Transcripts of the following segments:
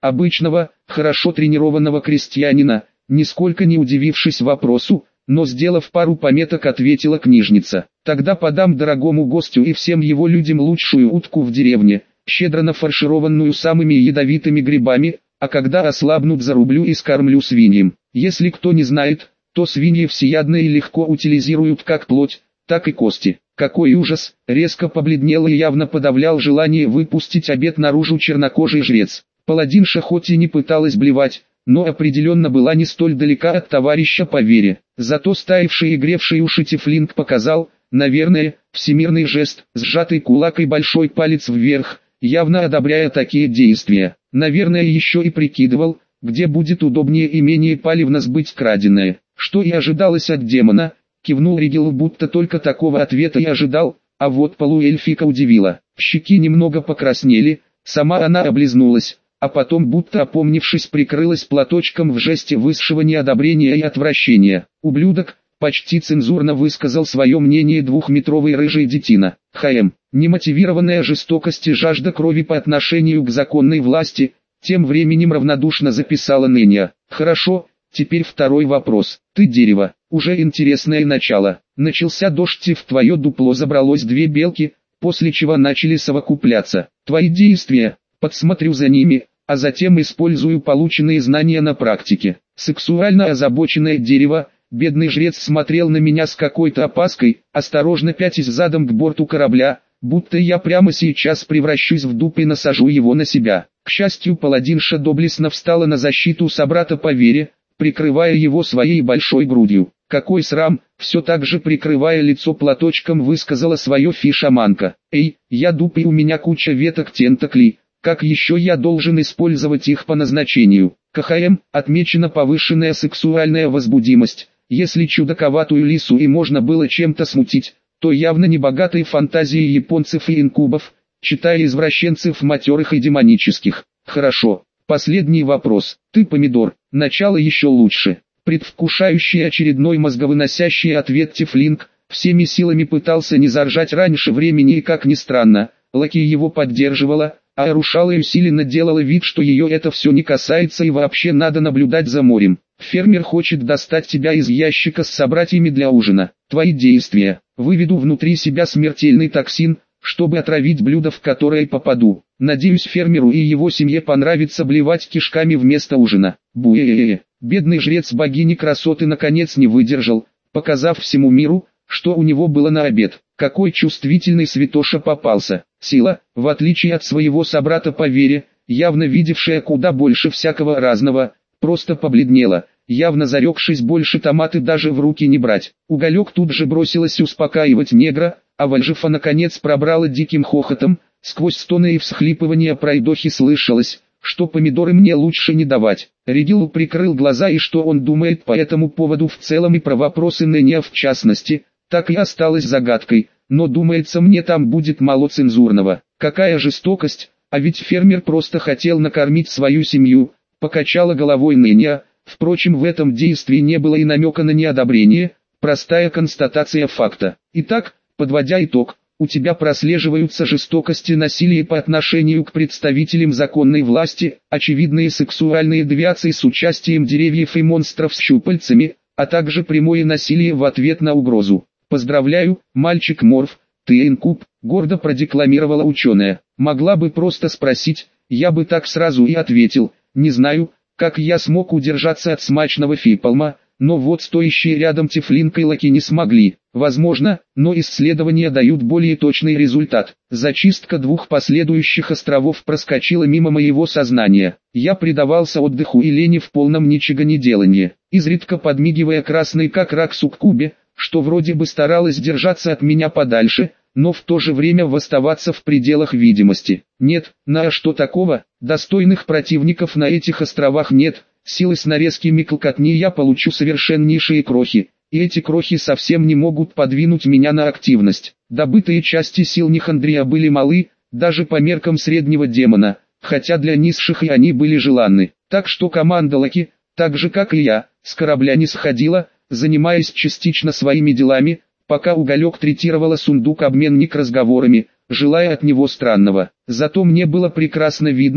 обычного, хорошо тренированного крестьянина, нисколько не удивившись вопросу, но сделав пару пометок, ответила книжница. Тогда подам дорогому гостю и всем его людям лучшую утку в деревне, щедро нафаршированную самыми ядовитыми грибами, а когда ослабнут, зарублю и скормлю свиньям. Если кто не знает, то свиньи всеядны и легко утилизируют как плоть, так и кости. Какой ужас! Резко побледнел и явно подавлял желание выпустить обед наружу чернокожий жрец. Паладинша хоть и не пыталась блевать, но определенно была не столь далека от товарища по вере. Зато стаивший и гревший уши тифлинг показал, наверное, всемирный жест, сжатый кулак и большой палец вверх, явно одобряя такие действия. Наверное, еще и прикидывал, где будет удобнее и менее палевно сбыть краденое. Что и ожидалось от демона, кивнул Ригел, будто только такого ответа и ожидал, а вот полуэльфика удивила. Щеки немного покраснели, сама она облизнулась, а потом, будто опомнившись, прикрылась платочком в жесте высшего неодобрения и отвращения. «Ублюдок», почти цензурно высказал свое мнение двухметровый рыжий детина. ХМ. Немотивированная жестокость и жажда крови по отношению к законной власти, тем временем равнодушно записала Нэня. «Хорошо, теперь второй вопрос. Ты дерево, уже интересное начало. Начался дождь и в твое дупло забралось две белки, после чего начали совокупляться. Твои действия, подсмотрю за ними, а затем использую полученные знания на практике». Сексуально озабоченное дерево, бедный жрец смотрел на меня с какой-то опаской, осторожно пятясь задом к борту корабля, будто я прямо сейчас превращусь в дуб и насажу его на себя. К счастью, паладинша доблестно встала на защиту собрата по вере, прикрывая его своей большой грудью. «Какой срам!» — все так же прикрывая лицо платочком высказала свое фи-шаманка. «Эй, я дуб и у меня куча веток тентаклей, как еще я должен использовать их по назначению?» КХМ, отмечена повышенная сексуальная возбудимость. Если чудаковатую лису и можно было чем-то смутить, то явно не богатые фантазии японцев и инкубов, читая извращенцев матерых и демонических. Хорошо. Последний вопрос. Ты помидор. Начало еще лучше. Предвкушающий очередной мозговыносящий ответ тифлинг, всеми силами пытался не заржать раньше времени и, как ни странно, Лаки его поддерживала, а Арушала и усиленно делала вид, что ее это все не касается и вообще надо наблюдать за морем. Фермер хочет достать тебя из ящика с собратьями для ужина. Твои действия. Выведу внутри себя смертельный токсин, чтобы отравить блюдо, в которое попаду. Надеюсь, фермеру и его семье понравится блевать кишками вместо ужина. Буэ-э-э. Бедный жрец богини красоты наконец не выдержал, показав всему миру, что у него было на обед. Какой чувствительный святоша попался. Сила, в отличие от своего собрата по вере, явно видевшая куда больше всякого разного, просто побледнела, явно зарекшись больше томаты даже в руки не брать. Уголек тут же бросилась успокаивать негра, а Вальжифа наконец пробрала диким хохотом, сквозь стоны и всхлипывания пройдохи слышалось, что помидоры мне лучше не давать. Ригел прикрыл глаза, и что он думает по этому поводу в целом и про вопросы Нэня в частности, так и осталось загадкой, но думается мне там будет мало цензурного. Какая жестокость, а ведь фермер просто хотел накормить свою семью, покачала головой Нэня. Впрочем, в этом действии не было и намека на неодобрение, простая констатация факта. Итак, подводя итог, у тебя прослеживаются жестокость и насилие по отношению к представителям законной власти, очевидные сексуальные девиации с участием деревьев и монстров с щупальцами, а также прямое насилие в ответ на угрозу. «Поздравляю, мальчик Морф, ты инкуб», — гордо продекламировала ученая. «Могла бы просто спросить, я бы так сразу и ответил. Не знаю, как я смог удержаться от смачного фипалма, но вот стоящие рядом тифлинг и Лаки не смогли. Возможно, но исследования дают более точный результат. Зачистка двух последующих островов проскочила мимо моего сознания. Я предавался отдыху и лени в полном ничегонеделании, изредка подмигивая красной как рак суккубе, что вроде бы старалась держаться от меня подальше, но в то же время оставаться в пределах видимости. Нет, на что такого, достойных противников на этих островах нет, силы с нарезками клокотни я получу совершеннейшие крохи, и эти крохи совсем не могут подвинуть меня на активность. Добытые части сил Нихандрия были малы, даже по меркам среднего демона, хотя для низших и они были желанны. Так что команда Лаки, так же как и я, с корабля не сходила, занимаясь частично своими делами, пока Уголек третировала сундук-обменник разговорами, желая от него странного. Зато мне было прекрасно видно,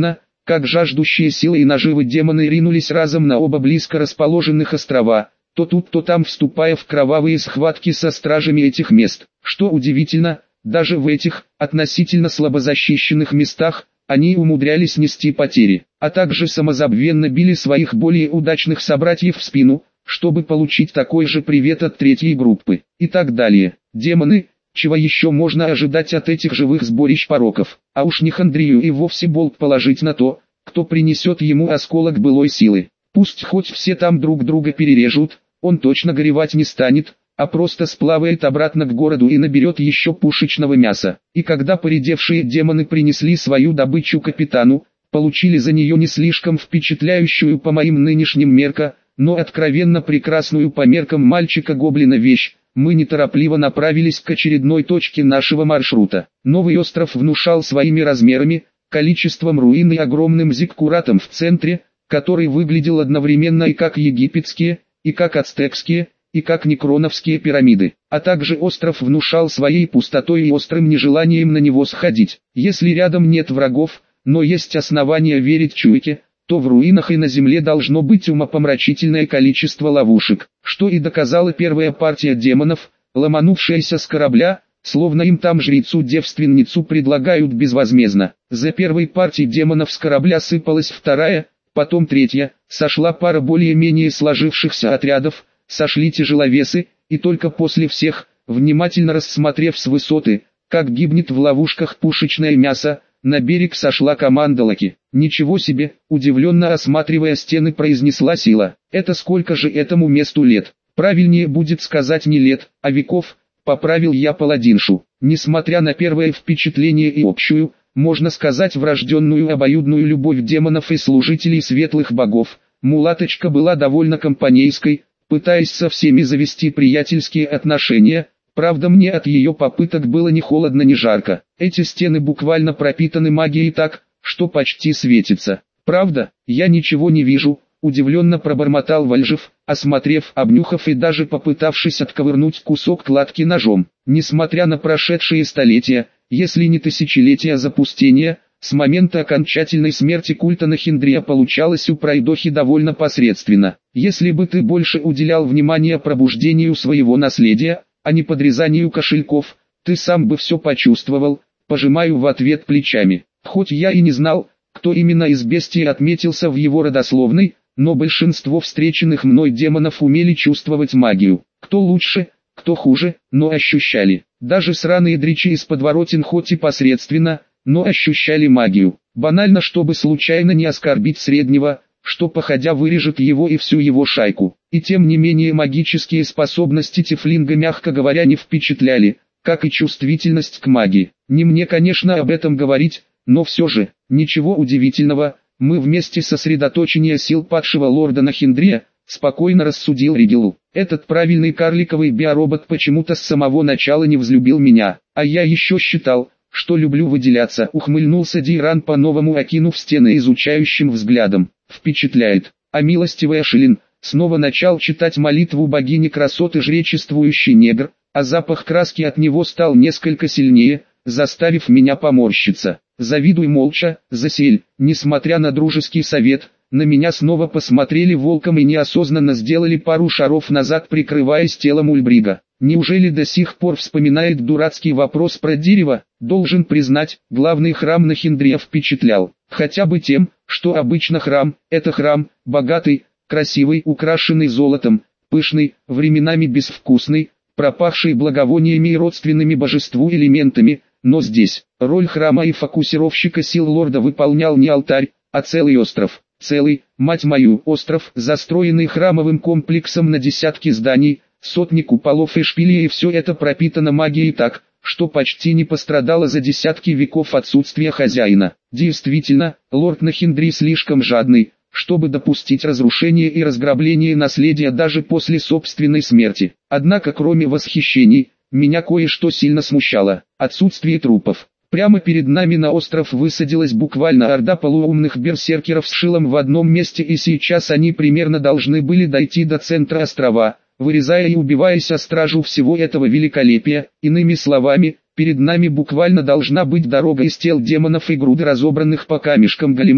как жаждущие силы и наживы демоны ринулись разом на оба близко расположенных острова, то тут, то там вступая в кровавые схватки со стражами этих мест. Что удивительно, даже в этих, относительно слабозащищенных местах, они умудрялись нести потери, а также самозабвенно били своих более удачных собратьев в спину, чтобы получить такой же привет от третьей группы, и так далее. Демоны, чего еще можно ожидать от этих живых сборищ пороков, а уж не Хандрию и вовсе болт положить на то, кто принесет ему осколок былой силы. Пусть хоть все там друг друга перережут, он точно горевать не станет, а просто сплавает обратно к городу и наберет еще пушечного мяса. И когда поредевшие демоны принесли свою добычу капитану, получили за нее не слишком впечатляющую по моим нынешним меркам, но откровенно прекрасную по меркам мальчика-гоблина вещь, мы неторопливо направились к очередной точке нашего маршрута. Новый остров внушал своими размерами, количеством руин и огромным зиккуратом в центре, который выглядел одновременно и как египетские, и как ацтекские, и как некроновские пирамиды, а также остров внушал своей пустотой и острым нежеланием на него сходить. Если рядом нет врагов, но есть основания верить чуйке, то в руинах и на земле должно быть умопомрачительное количество ловушек, что и доказала первая партия демонов, ломанувшаяся с корабля, словно им там жрицу-девственницу предлагают безвозмездно. За первой партией демонов с корабля сыпалась вторая, потом третья, сошла пара более-менее сложившихся отрядов, сошли тяжеловесы, и только после всех, внимательно рассмотрев с высоты, как гибнет в ловушках пушечное мясо, на берег сошла команда Лаки. «Ничего себе!» – удивленно осматривая стены, произнесла Сила. «Это сколько же этому месту лет?» «Правильнее будет сказать не лет, а веков», – поправил я паладиншу. Несмотря на первое впечатление и общую, можно сказать врожденную обоюдную любовь демонов и служителей светлых богов, мулаточка была довольно компанейской, пытаясь со всеми завести приятельские отношения. Правда, мне от ее попыток было ни холодно, ни жарко. Эти стены буквально пропитаны магией так, что почти светится. «Правда, я ничего не вижу», – удивленно пробормотал Вальжев, осмотрев, обнюхав и даже попытавшись отковырнуть кусок кладки ножом. Несмотря на прошедшие столетия, если не тысячелетия запустения, с момента окончательной смерти культа Нахиндрия получалось у пройдохи довольно посредственно. Если бы ты больше уделял внимания пробуждению своего наследия, а не подрезанию кошельков, ты сам бы все почувствовал, пожимаю в ответ плечами. Хоть я и не знал, кто именно из бестий отметился в его родословной, но большинство встреченных мной демонов умели чувствовать магию. Кто лучше, кто хуже, но ощущали. Даже сраные дричи из подворотен хоть и посредственно, но ощущали магию. Банально, чтобы случайно не оскорбить среднего, что походя вырежет его и всю его шайку. И тем не менее магические способности тифлинга, мягко говоря, не впечатляли, как и чувствительность к магии. Не мне, конечно, об этом говорить, но все же, ничего удивительного, мы вместе сосредоточения сил падшего лорда Нахиндрия, спокойно рассудил Ригелу. Этот правильный карликовый биоробот почему-то с самого начала не взлюбил меня, а я еще считал, что люблю выделяться, ухмыльнулся Дейран, по-новому окинув стены изучающим взглядом. Впечатляет. А милостивый Ашилин снова начал читать молитву богини красоты жречествующий негр, а запах краски от него стал несколько сильнее, заставив меня поморщиться. Завидуй молча, Засель. Несмотря на дружеский совет, на меня снова посмотрели волком и неосознанно сделали пару шаров назад, прикрываясь телом Ульбрига. Неужели до сих пор вспоминает дурацкий вопрос про дерево? Должен признать, главный храм Нахиндрия впечатлял. Хотя бы тем, что обычно храм – это храм, богатый, красивый, украшенный золотом, пышный, временами безвкусный, пропахший благовониями и родственными божеству элементами, но здесь, роль храма и фокусировщика сил лорда выполнял не алтарь, а целый остров. Целый, мать мою, остров, застроенный храмовым комплексом на десятки зданий, сотни куполов и шпилей, и все это пропитано магией так, что почти не пострадало за десятки веков отсутствия хозяина. Действительно, лорд Нахиндри слишком жадный, чтобы допустить разрушение и разграбление наследия даже после собственной смерти. Однако кроме восхищений, меня кое-что сильно смущало – отсутствие трупов. Прямо перед нами на остров высадилась буквально орда полуумных берсеркеров с шилом в одном месте, и сейчас они примерно должны были дойти до центра острова, вырезая и убиваясь о стражу всего этого великолепия. Иными словами, перед нами буквально должна быть дорога из тел демонов и груды разобранных по камешкам големов,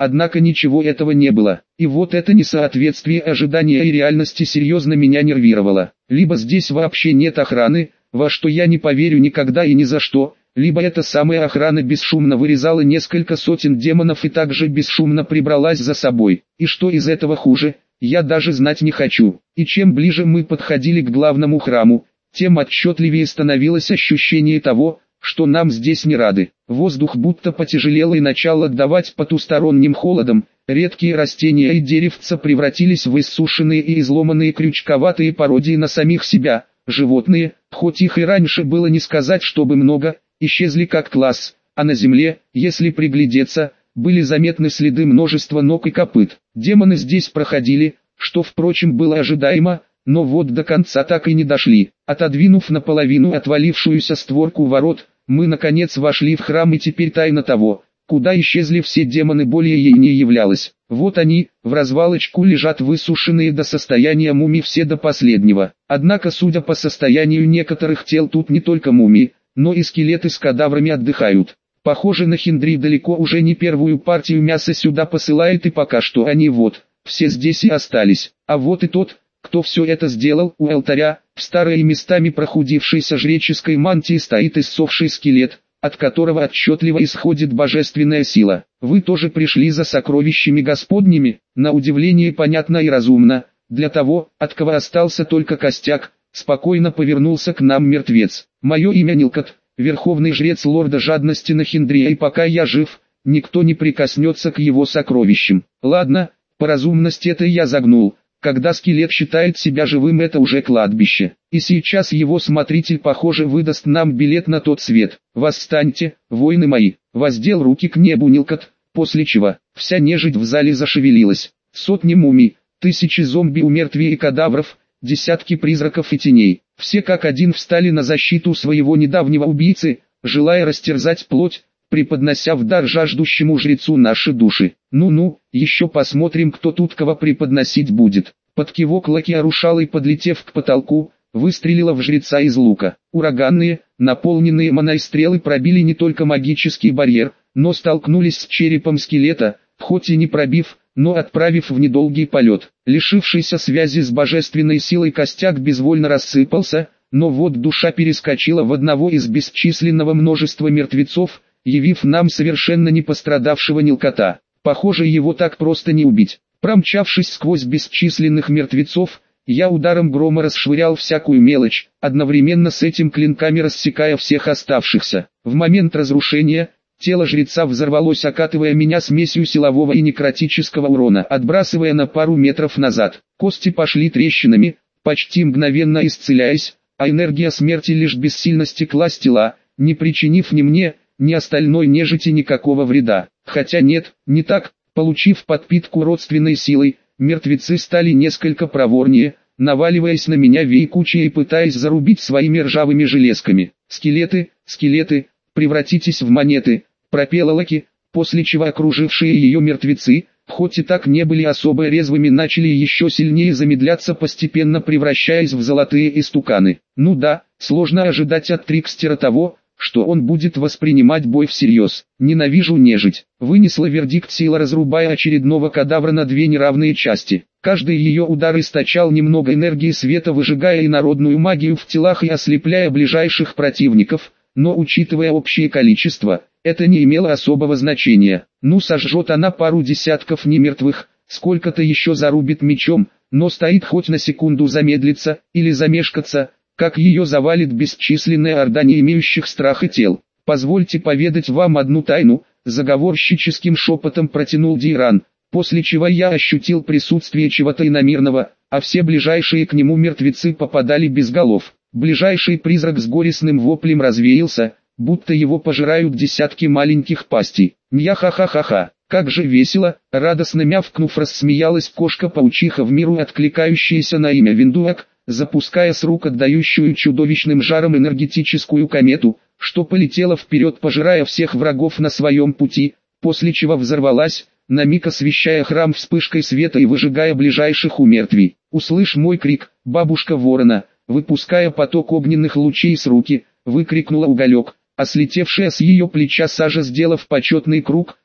Однако ничего этого не было. И вот это несоответствие ожидания и реальности серьезно меня нервировало. Либо здесь вообще нет охраны, во что я не поверю никогда и ни за что, либо эта самая охрана бесшумно вырезала несколько сотен демонов и также бесшумно прибралась за собой. И что из этого хуже, я даже знать не хочу. И чем ближе мы подходили к главному храму, тем отчетливее становилось ощущение того, что нам здесь не рады. Воздух будто потяжелел и начал отдавать потусторонним холодом, редкие растения и деревца превратились в иссушенные и изломанные крючковатые пародии на самих себя. Животные, хоть их и раньше было не сказать чтобы много, исчезли как класс, а на земле, если приглядеться, были заметны следы множества ног и копыт. Демоны здесь проходили, что впрочем было ожидаемо, но вот до конца так и не дошли. Отодвинув наполовину отвалившуюся створку ворот, мы наконец вошли в храм, и теперь тайна того, куда исчезли все демоны, более ей не являлась. Вот они, в развалочку лежат высушенные до состояния мумий все до последнего. Однако судя по состоянию некоторых тел тут не только мумии, но и скелеты с кадаврами отдыхают. Похоже, Нахиндри далеко уже не первую партию мяса сюда посылает, и пока что они вот, все здесь и остались. А вот и тот, кто все это сделал, у алтаря, в старой местами прохудившейся жреческой мантии стоит иссохший скелет, от которого отчетливо исходит божественная сила. Вы тоже пришли за сокровищами господними, на удивление понятно и разумно. Для того, от кого остался только костяк, спокойно повернулся к нам мертвец. Мое имя Нилкот, верховный жрец лорда жадности Нахиндрия, и пока я жив, никто не прикоснется к его сокровищам. Ладно, по разумности это я загнул. Когда скелет считает себя живым, это уже кладбище. И сейчас его смотритель, похоже, выдаст нам билет на тот свет. «Восстаньте, воины мои!» Воздел руки к небу Нилкот, после чего вся нежить в зале зашевелилась. Сотни мумий, тысячи зомби у мертвей и кадавров, десятки призраков и теней. Все как один встали на защиту своего недавнего убийцы, желая растерзать плоть, преподнося в дар жаждущему жрецу наши души. Ну-ну, еще посмотрим, кто тут кого преподносить будет. Под кивок Лаки-Арушалой, подлетев к потолку, выстрелила в жреца из лука. Ураганные, наполненные маной стрелы пробили не только магический барьер, но столкнулись с черепом скелета, хоть и не пробив, но отправив в недолгий полет. Лишившийся связи с божественной силой костяк безвольно рассыпался, но вот душа перескочила в одного из бесчисленного множества мертвецов, явив нам совершенно не пострадавшего Нилкота. Похоже, его так просто не убить. Промчавшись сквозь бесчисленных мертвецов, я ударом грома расшвырял всякую мелочь, одновременно с этим клинками рассекая всех оставшихся. В момент разрушения, тело жреца взорвалось, окатывая меня смесью силового и некротического урона, отбрасывая на пару метров назад. Кости пошли трещинами, почти мгновенно исцеляясь, а энергия смерти лишь бессильно стекла с тела, не причинив ни мне, ни остальной нежити никакого вреда. Хотя нет, не так. Получив подпитку родственной силой, мертвецы стали несколько проворнее, наваливаясь на меня всей кучей и пытаясь зарубить своими ржавыми железками. «Скелеты, скелеты, превратитесь в монеты», пропела Лаки, после чего окружившие ее мертвецы, хоть и так не были особо резвыми, начали еще сильнее замедляться, постепенно превращаясь в золотые истуканы. Ну да, сложно ожидать от Трикстера того, что он будет воспринимать бой всерьез. «Ненавижу нежить», вынесла вердикт сила, разрубая очередного кадавра на две неравные части. Каждый ее удар источал немного энергии света, выжигая инородную магию в телах и ослепляя ближайших противников, но учитывая общее количество, это не имело особого значения. Ну, сожжет она пару десятков немертвых, сколько-то еще зарубит мечом, но стоит хоть на секунду замедлиться или замешкаться, как ее завалит бесчисленная орда не имеющих страха тел. «Позвольте поведать вам одну тайну», заговорщическим шепотом протянул Дейран, после чего я ощутил присутствие чего-то иномирного, а все ближайшие к нему мертвецы попадали без голов. Ближайший призрак с горестным воплем развеялся, будто его пожирают десятки маленьких пастей. «Мья-ха-ха-ха-ха, как же весело!» Радостно мявкнув, рассмеялась кошка-паучиха, в миру откликающаяся на имя Виндуак, запуская с рук отдающую чудовищным жаром энергетическую комету, что полетела вперед, пожирая всех врагов на своем пути, после чего взорвалась, на миг освещая храм вспышкой света и выжигая ближайших у мертвей. «Услышь мой крик, бабушка ворона!» Выпуская поток огненных лучей с руки, выкрикнула Уголек, а слетевшая с ее плеча сажа, сделав почетный круг,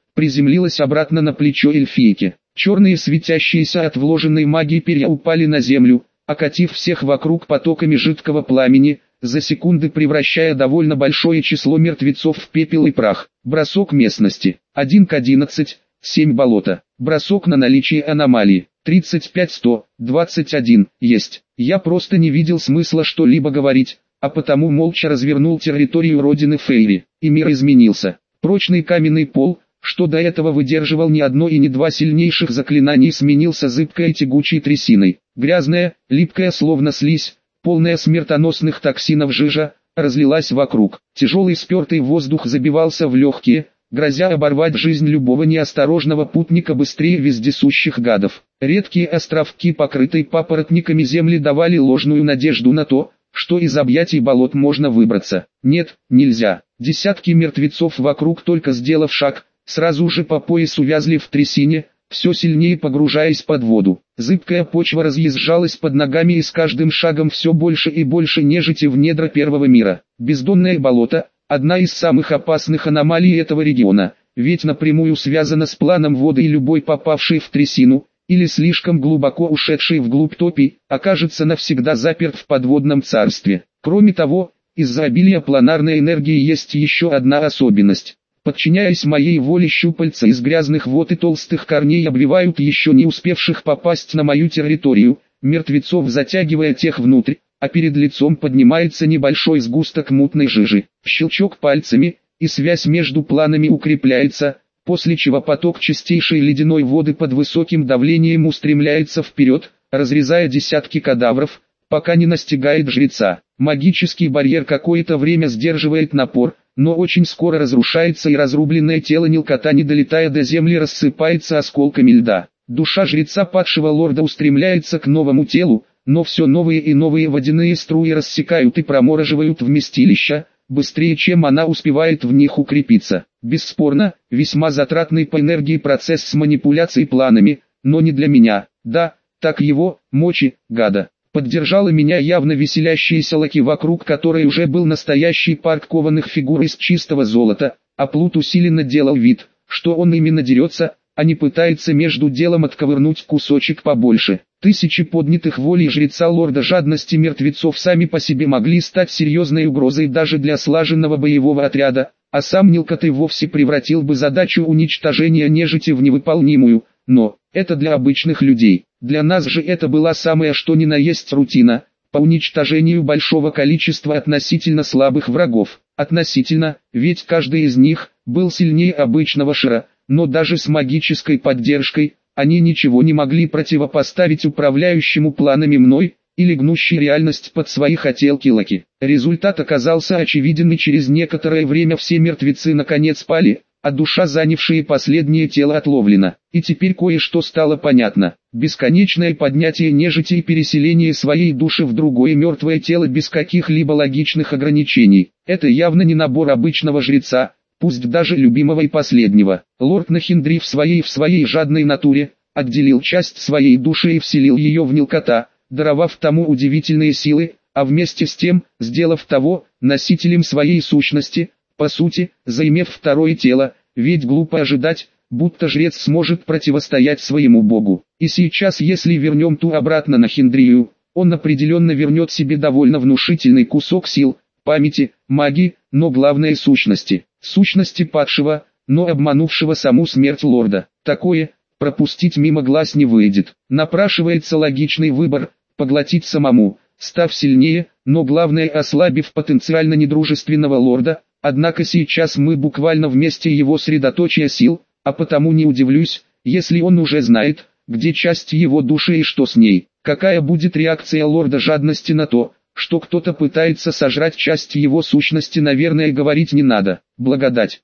приземлилась обратно на плечо эльфийки. Черные светящиеся от вложенной магии перья упали на землю, окатив всех вокруг потоками жидкого пламени, за секунды превращая довольно большое число мертвецов в пепел и прах. Бросок местности. 1 к 11, 7 болота. Бросок на наличие аномалии. 35-100, 21, есть. Я просто не видел смысла что-либо говорить, а потому молча развернул территорию родины Фейри, и мир изменился. Прочный каменный пол, что до этого выдерживал ни одно и ни два сильнейших заклинаний, сменился зыбкой и тягучей трясиной. Грязная, липкая словно слизь, полная смертоносных токсинов жижа, разлилась вокруг. Тяжелый спертый воздух забивался в легкие, грозя оборвать жизнь любого неосторожного путника быстрее вездесущих гадов. Редкие островки, покрытые папоротниками земли, давали ложную надежду на то, что из объятий болот можно выбраться. Нет, нельзя. Десятки мертвецов вокруг, только сделав шаг, сразу же по пояс увязли в трясине, все сильнее погружаясь под воду. Зыбкая почва разъезжалась под ногами, и с каждым шагом все больше и больше нежити в недра первого мира. Бездонное болото – одна из самых опасных аномалий этого региона, ведь напрямую связана с планом воды, и любой попавший в трясину, или слишком глубоко ушедший вглубь топи, окажется навсегда заперт в подводном царстве. Кроме того, из-за обилия планарной энергии есть еще одна особенность. Подчиняясь моей воле, щупальца из грязных вод и толстых корней обвивают еще не успевших попасть на мою территорию мертвецов, затягивая тех внутрь, а перед лицом поднимается небольшой сгусток мутной жижи. Щелчок пальцами, и связь между планами укрепляется, после чего поток чистейшей ледяной воды под высоким давлением устремляется вперед, разрезая десятки кадавров, пока не настигает жреца. Магический барьер какое-то время сдерживает напор, но очень скоро разрушается, и разрубленное тело Нилкота, не долетая до земли, рассыпается осколками льда. Душа жреца падшего лорда устремляется к новому телу, но все новые и новые водяные струи рассекают и промораживают вместилища, быстрее чем она успевает в них укрепиться. Бесспорно, весьма затратный по энергии процесс с манипуляцией планами, но не для меня. Да, так его, мочи, гада. Поддержала меня явно веселящаяся Лаки, вокруг которой уже был настоящий парк кованых фигур из чистого золота, а Плут усиленно делал вид, что он именно дерется, а не пытается между делом отковырнуть кусочек побольше. Тысячи поднятых волей жреца лорда жадности мертвецов сами по себе могли стать серьезной угрозой даже для слаженного боевого отряда, а сам Нилкот и вовсе превратил бы задачу уничтожения нежити в невыполнимую, но это для обычных людей. Для нас же это была самая что ни на есть рутина, по уничтожению большого количества относительно слабых врагов. Относительно, ведь каждый из них был сильнее обычного Шира, но даже с магической поддержкой они ничего не могли противопоставить управляющему планами мной, или гнущей реальность под свои хотелки Лаки. Результат оказался очевиден, и через некоторое время все мертвецы наконец пали, а душа, занявшая последнее тело, отловлена. И теперь кое-что стало понятно. Бесконечное поднятие нежити и переселение своей души в другое мертвое тело без каких-либо логичных ограничений. Это явно не набор обычного жреца, пусть даже любимого и последнего. Лорд Нахиндри в своей жадной натуре отделил часть своей души и вселил ее в Нилкота, даровав тому удивительные силы, а вместе с тем, сделав того носителем своей сущности, по сути, заимев второе тело, ведь глупо ожидать, будто жрец сможет противостоять своему богу. И сейчас, если вернем ту обратно на Хиндрию, он определенно вернет себе довольно внушительный кусок сил, памяти, магии, но главное сущности. Сущности падшего, но обманувшего саму смерть лорда. Такое пропустить мимо глаз не выйдет. Напрашивается логичный выбор – поглотить самому, став сильнее, но главное, ослабив потенциально недружественного лорда. Однако сейчас мы буквально в месте его средоточия сил, а потому не удивлюсь, если он уже знает, где часть его души и что с ней. Какая будет реакция лорда жадности на то, что кто-то пытается сожрать часть его сущности, наверное, говорить не надо. Благодать.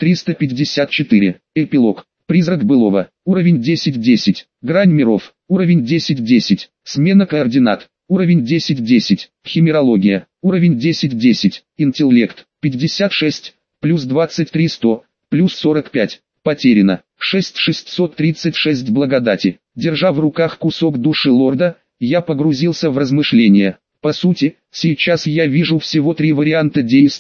7354. Эпилог. Призрак былого. Уровень 10-10. Грань миров. Уровень 10-10. Смена координат. Уровень 10-10. Химерология. Уровень 10-10. Интеллект. 56. Плюс 23 100. Плюс 45. Потеряно. 6636 благодати. Держа в руках кусок души лорда, я погрузился в размышления. По сути, сейчас я вижу всего три варианта действий.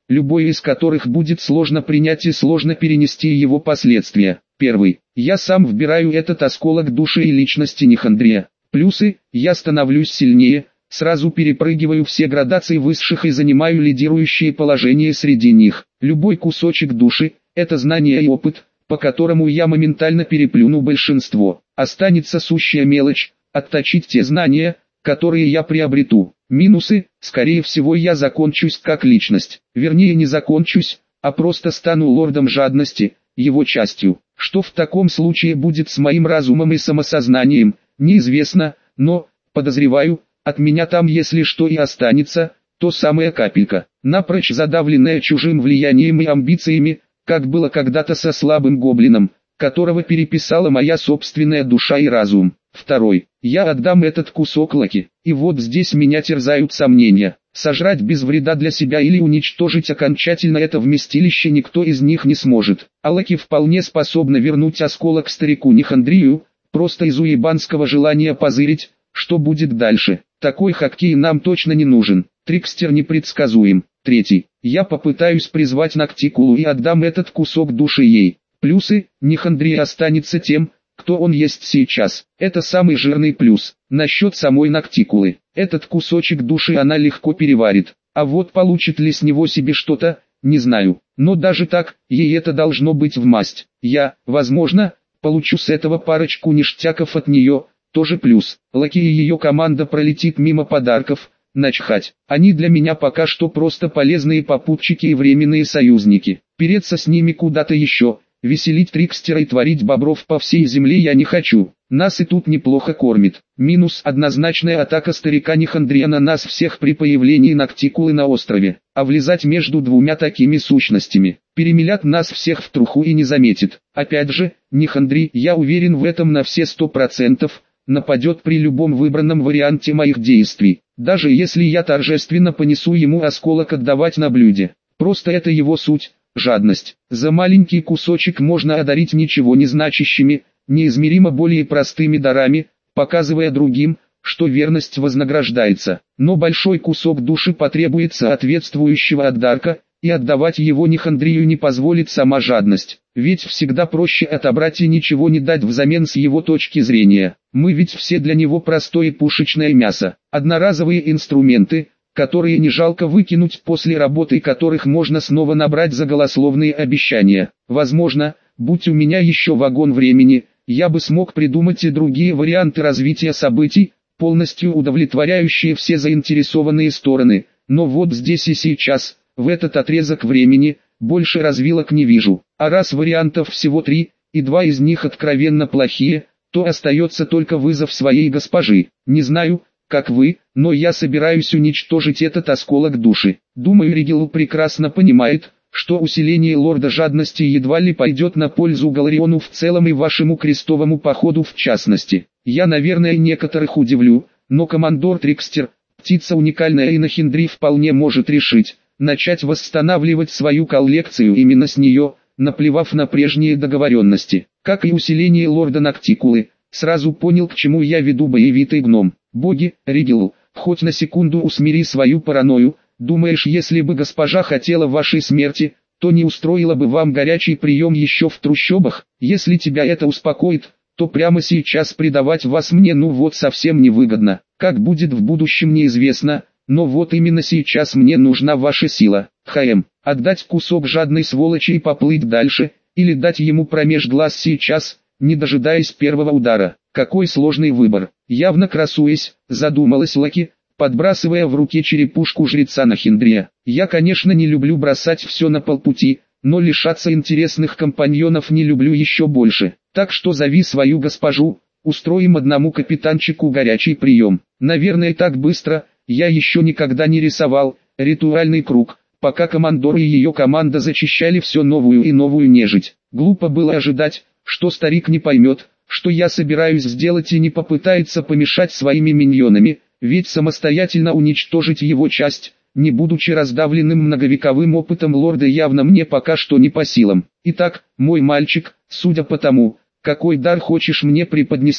любой из которых будет сложно принять и сложно перенести его последствия. Первый. Я сам вбираю этот осколок души и личности Нихандрия. Плюсы. Я становлюсь сильнее, сразу перепрыгиваю все градации высших и занимаю лидирующие положения среди них. Любой кусочек души – это знание и опыт, по которому я моментально переплюну большинство. Останется сущая мелочь – отточить те знания, которые я приобрету. Минусы – скорее всего я закончусь как личность. Вернее не закончусь, а просто стану лордом жадности, его частью. Что в таком случае будет с моим разумом и самосознанием, неизвестно, но, подозреваю, от меня там если что и останется, то самая капелька, напрочь задавленная чужим влиянием и амбициями, как было когда-то со слабым гоблином, которого переписала моя собственная душа и разум. Второй. Я отдам этот кусок Лаки, и вот здесь меня терзают сомнения. Сожрать без вреда для себя или уничтожить окончательно это вместилище никто из них не сможет. А Лаки вполне способна вернуть осколок старику Нихандрию, просто из уебанского желания позырить, что будет дальше. Такой хоккей нам точно не нужен. Трикстер непредсказуем. Третий. Я попытаюсь призвать Ноктикулу и отдам этот кусок души ей. Плюсы. Нихандрия останется тем, кто он есть сейчас. Это самый жирный плюс. Насчет самой Ноктикулы. Этот кусочек души она легко переварит. А вот получит ли с него себе что-то, не знаю. Но даже так, ей это должно быть в масть. Я, возможно, получу с этого парочку ништяков от нее, тоже плюс. Лаки и ее команда пролетит мимо подарков, начхать. Они для меня пока что просто полезные попутчики и временные союзники. Переться с ними куда-то еще, веселить Трикстера и творить бобров по всей земле я не хочу. Нас и тут неплохо кормит. Минус: однозначная атака старика Нихандрия на нас всех при появлении Ноктикулы на острове. А влезать между двумя такими сущностями, перемелят нас всех в труху и не заметит. Опять же, Нихандрий, я уверен в этом на все 100%, нападет при любом выбранном варианте моих действий. Даже если я торжественно понесу ему осколок отдавать на блюде. Просто это его суть. Жадность. За маленький кусочек можно одарить ничего не значащими, неизмеримо более простыми дарами, показывая другим, что верность вознаграждается. Но большой кусок души потребует соответствующего отдарка, и отдавать его Нихандрию не позволит сама жадность. Ведь всегда проще отобрать и ничего не дать взамен с его точки зрения. Мы ведь все для него простое пушечное мясо. Одноразовые инструменты, которые не жалко выкинуть после работы, которых можно снова набрать за голословные обещания. Возможно, будь у меня еще вагон времени, я бы смог придумать и другие варианты развития событий, полностью удовлетворяющие все заинтересованные стороны. Но вот здесь и сейчас, в этот отрезок времени, больше развилок не вижу. А раз вариантов всего 3, и 2 из них откровенно плохие, то остается только вызов своей госпожи. Не знаю, как вы, но я собираюсь уничтожить этот осколок души. Думаю, Ригел прекрасно понимает, что усиление лорда жадности едва ли пойдет на пользу Галариону в целом и вашему крестовому походу в частности. Я, наверное, некоторых удивлю, но командор Трикстер, птица уникальная, и Нихандрий вполне может решить начать восстанавливать свою коллекцию именно с нее, наплевав на прежние договоренности. Как и усиление лорда Ноктикулы, сразу понял, к чему я веду боевитый гном. Боги, Ригел, хоть на секунду усмири свою паранойю. Думаешь, если бы госпожа хотела вашей смерти, то не устроила бы вам горячий прием еще в трущобах? Если тебя это успокоит, то прямо сейчас предавать вас мне совсем невыгодно. Как будет в будущем, неизвестно, но вот именно сейчас мне нужна ваша сила. Отдать кусок жадной сволочи и поплыть дальше, или дать ему промеж глаз сейчас, не дожидаясь первого удара. Какой сложный выбор. Явно красуясь, задумалась Лаки, подбрасывая в руке черепушку жреца Нихандрия. Я, конечно, не люблю бросать все на полпути, но лишаться интересных компаньонов не люблю еще больше. Так что зови свою госпожу, устроим одному капитанчику горячий прием. Наверное, так быстро я еще никогда не рисовал ритуальный круг, пока командор и ее команда зачищали все новую и новую нежить. Глупо было ожидать, что старик не поймет, что я собираюсь сделать, и не попытается помешать своими миньонами, ведь самостоятельно уничтожить его часть, не будучи раздавленным многовековым опытом лорда, явно мне пока что не по силам. Итак, мой мальчик, судя по тому, какой дар хочешь мне преподнести,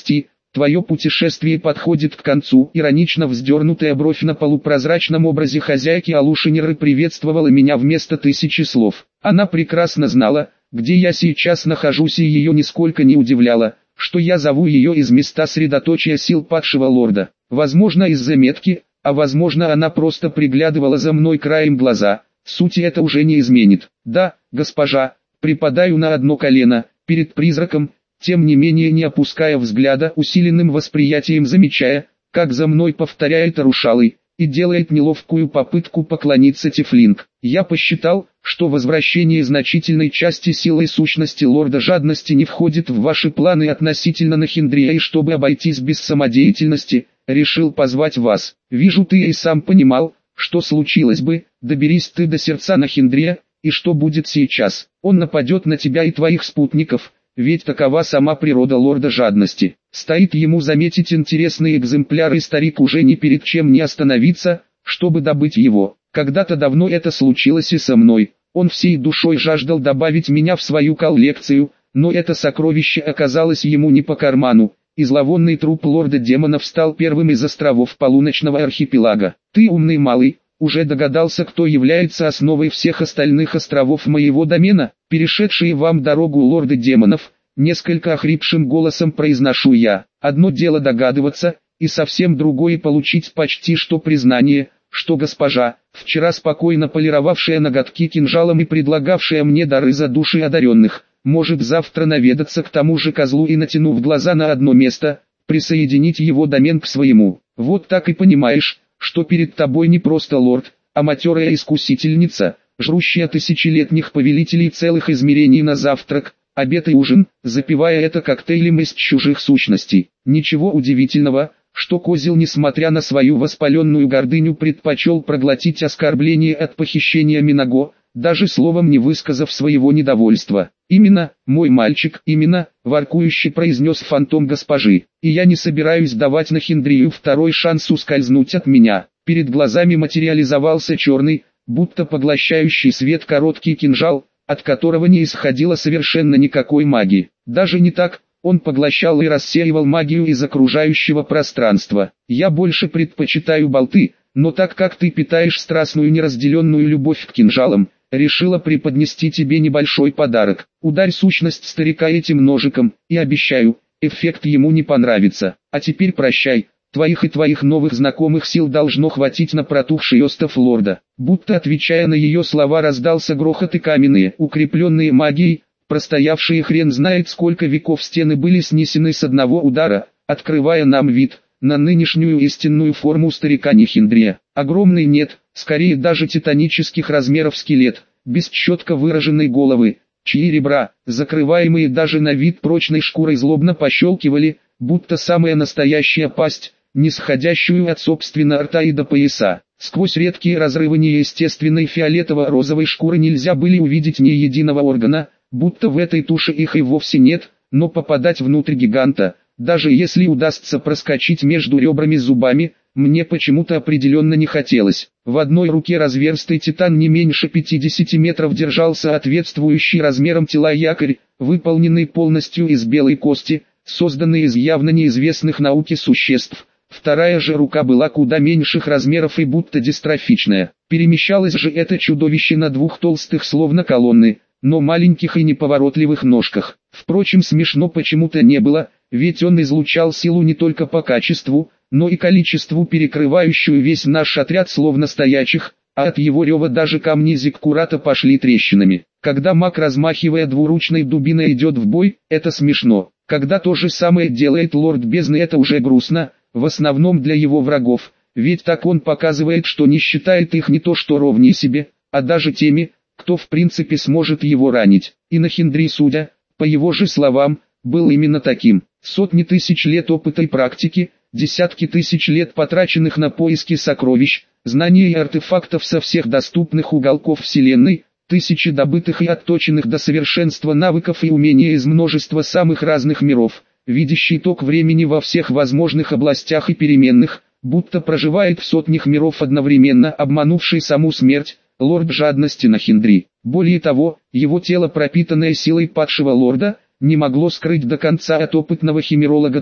твое путешествие подходит к концу. Иронично вздернутая бровь на полупрозрачном образе хозяйки Алушинеры приветствовала меня вместо 1000 слов. Она прекрасно знала, где я сейчас нахожусь, и ее нисколько не удивляло, что я зову ее из места средоточия сил падшего лорда. Возможно, из-за метки, а возможно, она просто приглядывала за мной краем глаза. Сути это уже не изменит. Да, госпожа, припадаю на одно колено перед призраком, тем не менее не опуская взгляда, усиленным восприятием замечая, как за мной повторяет Арушалый, и делает неловкую попытку поклониться Тифлинг. Я посчитал, что возвращение значительной части силы и сущности лорда жадности не входит в ваши планы относительно Нахиндрия, и чтобы обойтись без самодеятельности, решил позвать вас. Вижу, ты и сам понимал, что случилось бы, доберись ты до сердца Нахиндрия, и что будет сейчас. Он нападет на тебя и твоих спутников, ведь такова сама природа лорда жадности. Стоит ему заметить интересный экземпляр, и старик уже ни перед чем не остановится, чтобы добыть его. Когда-то давно это случилось и со мной. Он всей душой жаждал добавить меня в свою коллекцию, но это сокровище оказалось ему не по карману, и зловонный труп лорда демонов стал первым из островов полуночного архипелага. Ты, умный малый, уже догадался, кто является основой всех остальных островов моего домена, перешедшие вам дорогу лорды демонов? Несколько охрипшим голосом произношу я. Одно дело догадываться, и совсем другое получить почти что признание, что госпожа, вчера спокойно полировавшая ноготки кинжалом и предлагавшая мне дары за души одаренных, может завтра наведаться к тому же козлу и, натянув глаза на одно место, присоединить его домен к своему. Вот так и понимаешь, что перед тобой не просто лорд, а матерая искусительница, жрущая тысячелетних повелителей целых измерений на завтрак, обед и ужин, запивая это коктейлем из чужих сущностей. Ничего удивительного, что Козел, несмотря на свою воспаленную гордыню, предпочел проглотить оскорбление от похищения Минаго, даже словом не высказав своего недовольства. «Именно, мой мальчик, именно», — воркующе произнес фантом госпожи, «и я не собираюсь давать Нахиндрию второй шанс ускользнуть от меня». Перед глазами материализовался черный, будто поглощающий свет короткий кинжал, от которого не исходило совершенно никакой магии. Даже не так, он поглощал и рассеивал магию из окружающего пространства. «Я больше предпочитаю болты, но так как ты питаешь страстную неразделенную любовь к кинжалам, решила преподнести тебе небольшой подарок. Ударь сущность старика этим ножиком, и обещаю, эффект ему не понравится. А теперь прощай, твоих и твоих новых знакомых сил должно хватить на протухший остов лорда». Будто отвечая на ее слова, раздался грохот, и каменные, укрепленные магией, простоявшие хрен знает сколько веков стены были снесены с одного удара, открывая нам вид на нынешнюю истинную форму старика Нахиндрия. Огромный, нет, скорее даже титанических размеров скелет, без четко выраженной головы, чьи ребра, закрываемые даже на вид прочной шкурой, злобно пощелкивали, будто самая настоящая пасть, нисходящую от собственного рта и до пояса. Сквозь редкие разрывы неестественной фиолетово-розовой шкуры нельзя были увидеть ни единого органа, будто в этой туше их и вовсе нет, но попадать внутрь гиганта, даже если удастся проскочить между ребрами зубами, мне почему-то определенно не хотелось. В одной руке разверстый титан не меньше 50 метров держался ответствующий размером тела якорь, выполненный полностью из белой кости, созданный из явно неизвестных науке существ. Вторая же рука была куда меньших размеров и будто дистрофичная. Перемещалось же это чудовище на двух толстых словно колонны, но маленьких и неповоротливых ножках. Впрочем, смешно почему-то не было, ведь он излучал силу не только по качеству, но и количеству, перекрывающую весь наш отряд словно стоячих, а от его рева даже камни зиккурата пошли трещинами. Когда маг, размахивая двуручной дубиной, идет в бой, это смешно. Когда то же самое делает лорд бездны, это уже грустно, в основном для его врагов, ведь так он показывает, что не считает их не то что ровнее себе, а даже теми, кто в принципе сможет его ранить. И Нахиндрий, судя по его же словам, был именно таким. Сотни тысяч лет опыта и практики, десятки тысяч лет потраченных на поиски сокровищ, знаний и артефактов со всех доступных уголков Вселенной, тысячи добытых и отточенных до совершенства навыков и умения из множества самых разных миров, видящий ток времени во всех возможных областях и переменных, будто проживает в сотнях миров одновременно, обманувший саму смерть, лорд жадности Нахиндрий. Более того, его тело, пропитанное силой падшего лорда, не могло скрыть до конца от опытного химеролога то,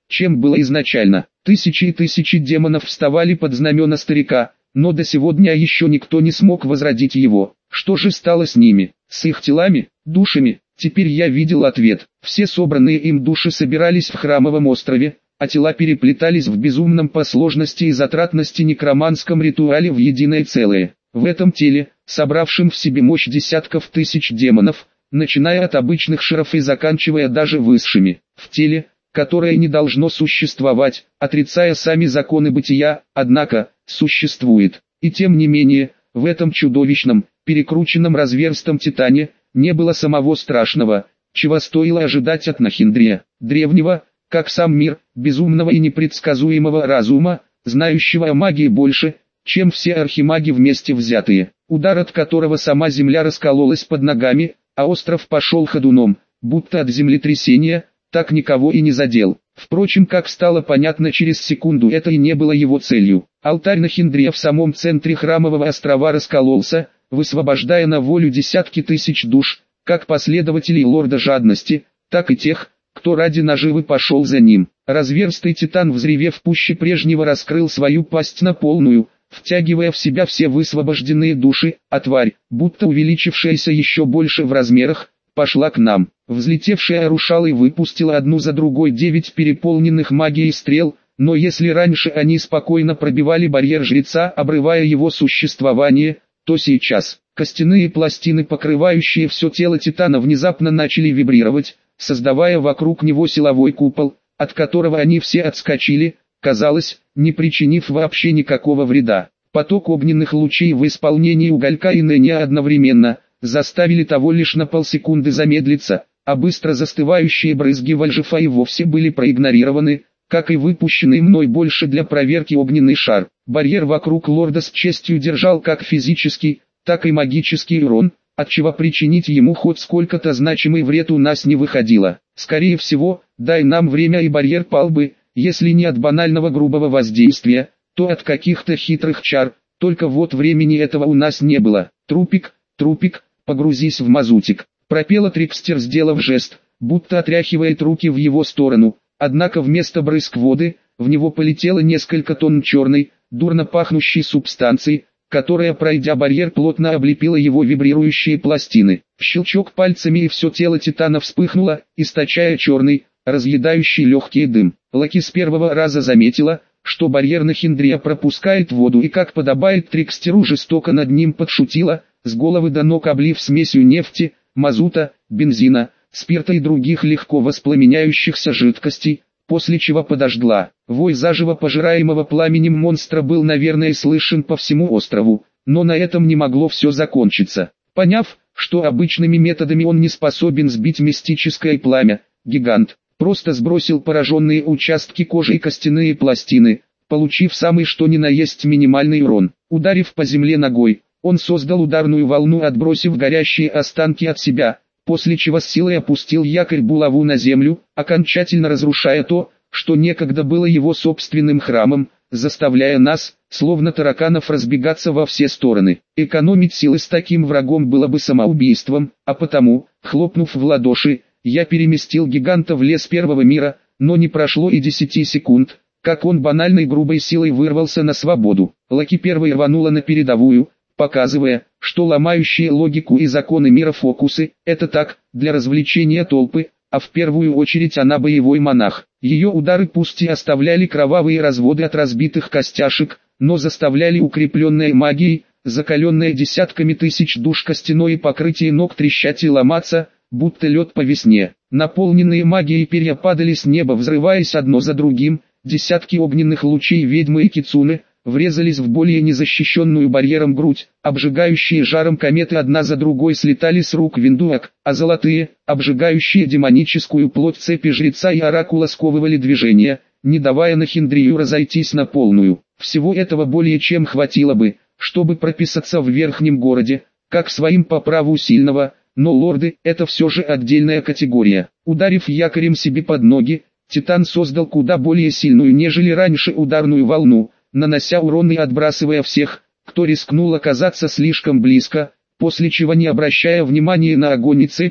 чем было изначально. Тысячи и тысячи демонов вставали под знамена старика, но до сего дня еще никто не смог возродить его. Что же стало с ними, с их телами, душами? Теперь я видел ответ. Все собранные им души собирались в Храмовом острове, а тела переплетались в безумном по сложности и затратности некроманском ритуале в единое целое. В этом теле, собравшем в себе мощь десятков тысяч демонов, начиная от обычных шеров и заканчивая даже высшими, в теле, которое не должно существовать, отрицая сами законы бытия, однако, существует. И тем не менее, в этом чудовищном, перекрученном разверстом Титане, не было самого страшного, чего стоило ожидать от Нахиндрия, древнего, как сам мир, безумного и непредсказуемого разума, знающего о магии больше, чем все архимаги вместе взятые, удар от которого сама земля раскололась под ногами, а остров пошел ходуном, будто от землетрясения, так никого и не задел. Впрочем, как стало понятно через секунду, это и не было его целью. Алтарь Нахиндрия в самом центре Храмового острова раскололся, высвобождая на волю десятки тысяч душ, как последователей лорда жадности, так и тех, кто ради наживы пошел за ним. Разверстый титан, взревев пуще прежнего, раскрыл свою пасть на полную, втягивая в себя все высвобожденные души, а тварь, будто увеличившаяся еще больше в размерах, пошла к нам. Взлетевшая рушалой выпустила одну за другой 9 переполненных магией стрел, но если раньше они спокойно пробивали барьер жреца, обрывая его существование, то сейчас костяные пластины, покрывающие все тело титана, внезапно начали вибрировать, создавая вокруг него силовой купол, от которого они все отскочили, казалось, не причинив вообще никакого вреда. Поток огненных лучей в исполнении Уголька и Нэния одновременно заставили того лишь на полсекунды замедлиться, а быстро застывающие брызги Вальжефа и вовсе были проигнорированы, как и выпущенный мной больше для проверки огненный шар. Барьер вокруг лорда с честью держал как физический, так и магический урон, отчего причинить ему хоть сколько-то значимый вред у нас не выходило. Скорее всего, дай нам время, и барьер пал бы, если не от банального грубого воздействия, то от каких-то хитрых чар, только вот времени этого у нас не было. «Трупик, трупик, погрузись в мазутик», пропела Трикстер, сделав жест, будто отряхивает руки в его сторону, однако вместо брызг воды, в него полетело несколько тонн черной, дурно пахнущей субстанции, которая, пройдя барьер, плотно облепила его вибрирующие пластины. Щелчок пальцами, и все тело титана вспыхнуло, источая черный, разъедающий легкий дым. Лаки с первого раза заметила, что барьер Нахиндрия пропускает воду, и, как подобает Трикстеру, жестоко над ним подшутила, с головы до ног облив смесью нефти, мазута, бензина, спирта и других легко воспламеняющихся жидкостей, после чего подожгла. Вой заживо пожираемого пламенем монстра был, наверное, слышен по всему острову, но на этом не могло все закончиться. Поняв, что обычными методами он не способен сбить мистическое пламя, гигант просто сбросил пораженные участки кожи и костяные пластины, получив самый что ни на есть минимальный урон. Ударив по земле ногой, он создал ударную волну, отбросив горящие останки от себя, после чего с силой опустил якорь-булаву на землю, окончательно разрушая то, что некогда было его собственным храмом, заставляя нас, словно тараканов, разбегаться во все стороны. Экономить силы с таким врагом было бы самоубийством, а потому, хлопнув в ладоши, я переместил гиганта в лес первого мира, но не прошло и 10 секунд, как он банальной грубой силой вырвался на свободу. Лаки первой рванула на передовую, показывая, что ломающие логику и законы мира фокусы – это так, для развлечения толпы, а в первую очередь она боевой монах. Ее удары пусть и оставляли кровавые разводы от разбитых костяшек, но заставляли укрепленной магией, закаленное десятками тысяч душ костяное покрытие ног трещать и ломаться, будто лед по весне. Наполненные магией перья падали с неба, взрываясь одно за другим, десятки огненных лучей ведьмы и кицуны врезались в более незащищенную барьером грудь, обжигающие жаром кометы одна за другой слетали с рук виндуок, а золотые, обжигающие демоническую плоть цепи жреца и оракула сковывали движение, не давая Нахиндрию разойтись на полную. Всего этого более чем хватило бы, чтобы прописаться в верхнем городе, как своим по праву сильного, но лорды – это все же отдельная категория. Ударив якорем себе под ноги, Титан создал куда более сильную, нежели раньше, ударную волну, нанося урон и отбрасывая всех, кто рискнул оказаться слишком близко, после чего, не обращая внимания на огонь и цепи,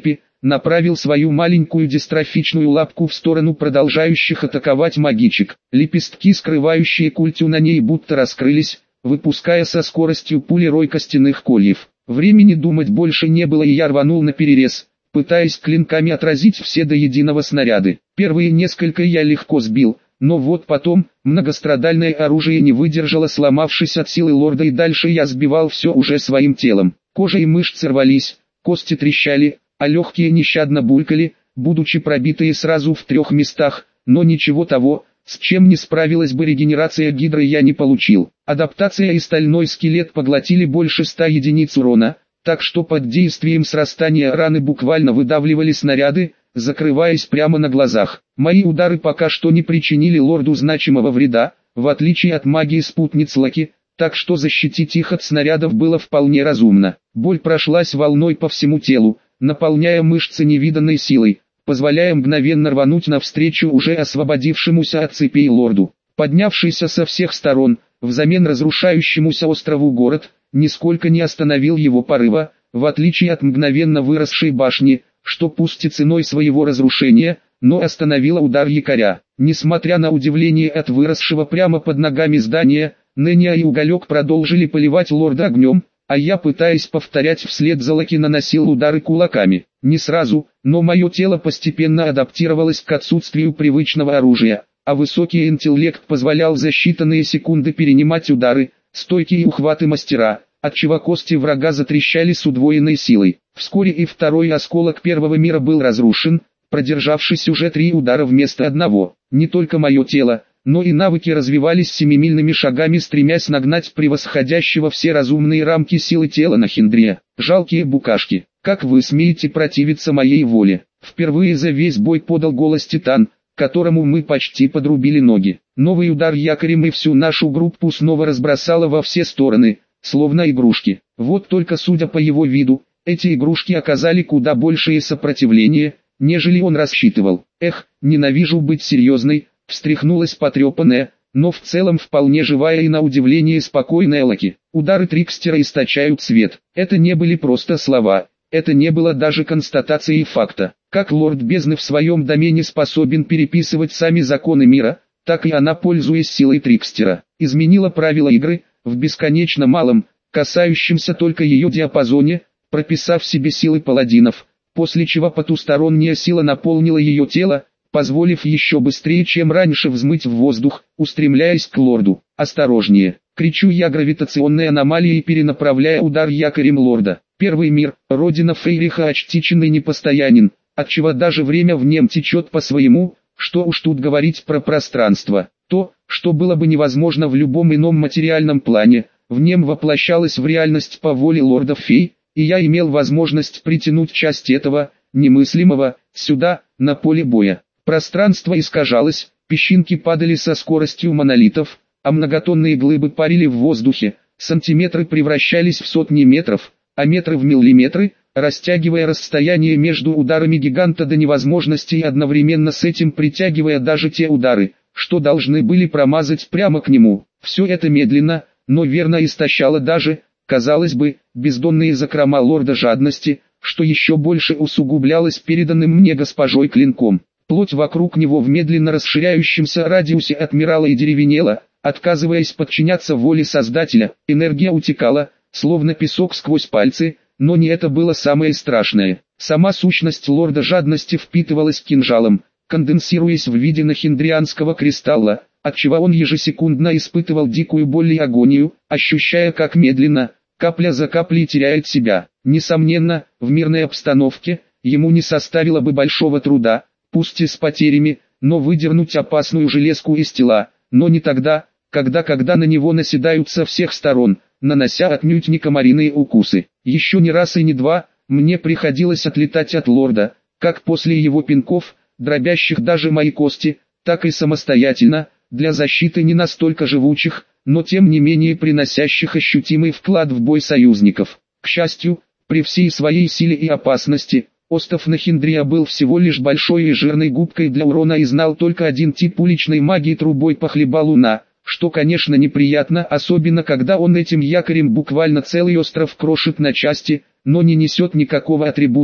направил свою маленькую дистрофичную лапку в сторону продолжающих атаковать магичек. Лепестки, скрывающие культю на ней, будто раскрылись, выпуская со скоростью пули рой костяных кольев. Времени думать больше не было, и я рванул наперерез, пытаясь клинками отразить все до единого снаряды. Первые несколько я легко сбил, но вот потом, многострадальное оружие не выдержало, сломавшись от силы лорда, и дальше я сбивал все уже своим телом. Кожа и мышцы рвались, кости трещали, а легкие нещадно булькали, будучи пробитые сразу в 3 местах, но ничего того, с чем не справилась бы регенерация гидры, я не получил. Адаптация и стальной скелет поглотили больше 100 единиц урона, так что под действием срастания раны буквально выдавливали снаряды, закрываясь прямо на глазах. Мои удары пока что не причинили лорду значимого вреда, в отличие от магии спутниц Локи, так что защитить их от снарядов было вполне разумно. Боль прошлась волной по всему телу, наполняя мышцы невиданной силой, позволяя мгновенно рвануть навстречу уже освободившемуся от цепей лорду. Поднявшийся со всех сторон, взамен разрушающемуся острову город, нисколько не остановил его порыва, в отличие от мгновенно выросшей башни, что пусть и ценой своего разрушения, но остановила удар якоря. Несмотря на удивление от выросшего прямо под ногами здания, Нэнья и Уголек продолжили поливать лорда огнем, а я, пытаясь повторять вслед за Локи, наносил удары кулаками. Не сразу, но мое тело постепенно адаптировалось к отсутствию привычного оружия, а высокий интеллект позволял за считанные секунды перенимать удары, стойки и ухваты мастера, отчего кости врага затрещали с удвоенной силой. Вскоре и второй осколок первого мира был разрушен, продержавшись уже 3 удара вместо одного. Не только мое тело, но и навыки развивались семимильными шагами, стремясь нагнать превосходящего все разумные рамки силы тела Нахиндрия. Жалкие букашки, как вы смеете противиться моей воле? Впервые за весь бой подал голос Титан, которому мы почти подрубили ноги. Новый удар якорем и всю нашу группу снова разбросало во все стороны, словно игрушки. Вот только судя по его виду, эти игрушки оказали куда большее сопротивление, нежели он рассчитывал. Эх, ненавижу быть серьезной, встряхнулась потрепанная, но в целом вполне живая и на удивление спокойная Локи. Удары Трикстера источают свет. Это не были просто слова, это не было даже констатацией факта. Как лорд бездны в своем домене способен переписывать сами законы мира, так и она, пользуясь силой Трикстера, изменила правила игры, в бесконечно малом, касающемся только ее диапазоне, прописав себе силы паладинов, после чего потусторонняя сила наполнила ее тело, позволив еще быстрее, чем раньше, взмыть в воздух, устремляясь к лорду. «Осторожнее!» — кричу я гравитационной аномалией, перенаправляя удар якорем лорда. Первый мир, родина Фейриха, очтичен и непостоянен, отчего даже время в нем течет по-своему, что уж тут говорить про пространство. То, что было бы невозможно в любом ином материальном плане, в нем воплощалось в реальность по воле лордов-фей, и я имел возможность притянуть часть этого, немыслимого, сюда, на поле боя. Пространство искажалось, песчинки падали со скоростью монолитов, а многотонные глыбы парили в воздухе, сантиметры превращались в сотни метров, а метры в миллиметры, растягивая расстояние между ударами гиганта до невозможности и одновременно с этим притягивая даже те удары, что должны были промазать прямо к нему. Все это медленно, но верно истощало даже, казалось бы, бездонные закрома лорда жадности, что еще больше усугублялось переданным мне госпожой клинком. Плоть вокруг него в медленно расширяющемся радиусе отмирала и деревенела, отказываясь подчиняться воле Создателя. Энергия утекала, словно песок сквозь пальцы, но не это было самое страшное. Сама сущность лорда жадности впитывалась кинжалом, конденсируясь в виде нахиндрианского кристалла, отчего он ежесекундно испытывал дикую боль и агонию, ощущая, как медленно, капля за каплей теряет себя. Несомненно, в мирной обстановке ему не составило бы большого труда, пусть и с потерями, но выдернуть опасную железку из тела, но не тогда, когда на него наседают со всех сторон, нанося отнюдь не комариные укусы. Еще не раз и не два, мне приходилось отлетать от лорда, как после его пинков, дробящих даже мои кости, так и самостоятельно, для защиты не настолько живучих, но тем не менее приносящих ощутимый вклад в бой союзников. К счастью, при всей своей силе и опасности, остров Нахиндрия был всего лишь большой и жирной губкой для урона и знал только один тип уличной магии — трубой по хлебалуна, что, конечно, неприятно, особенно когда он этим якорем буквально целый остров крошит на части, но не несет никакого атрибута,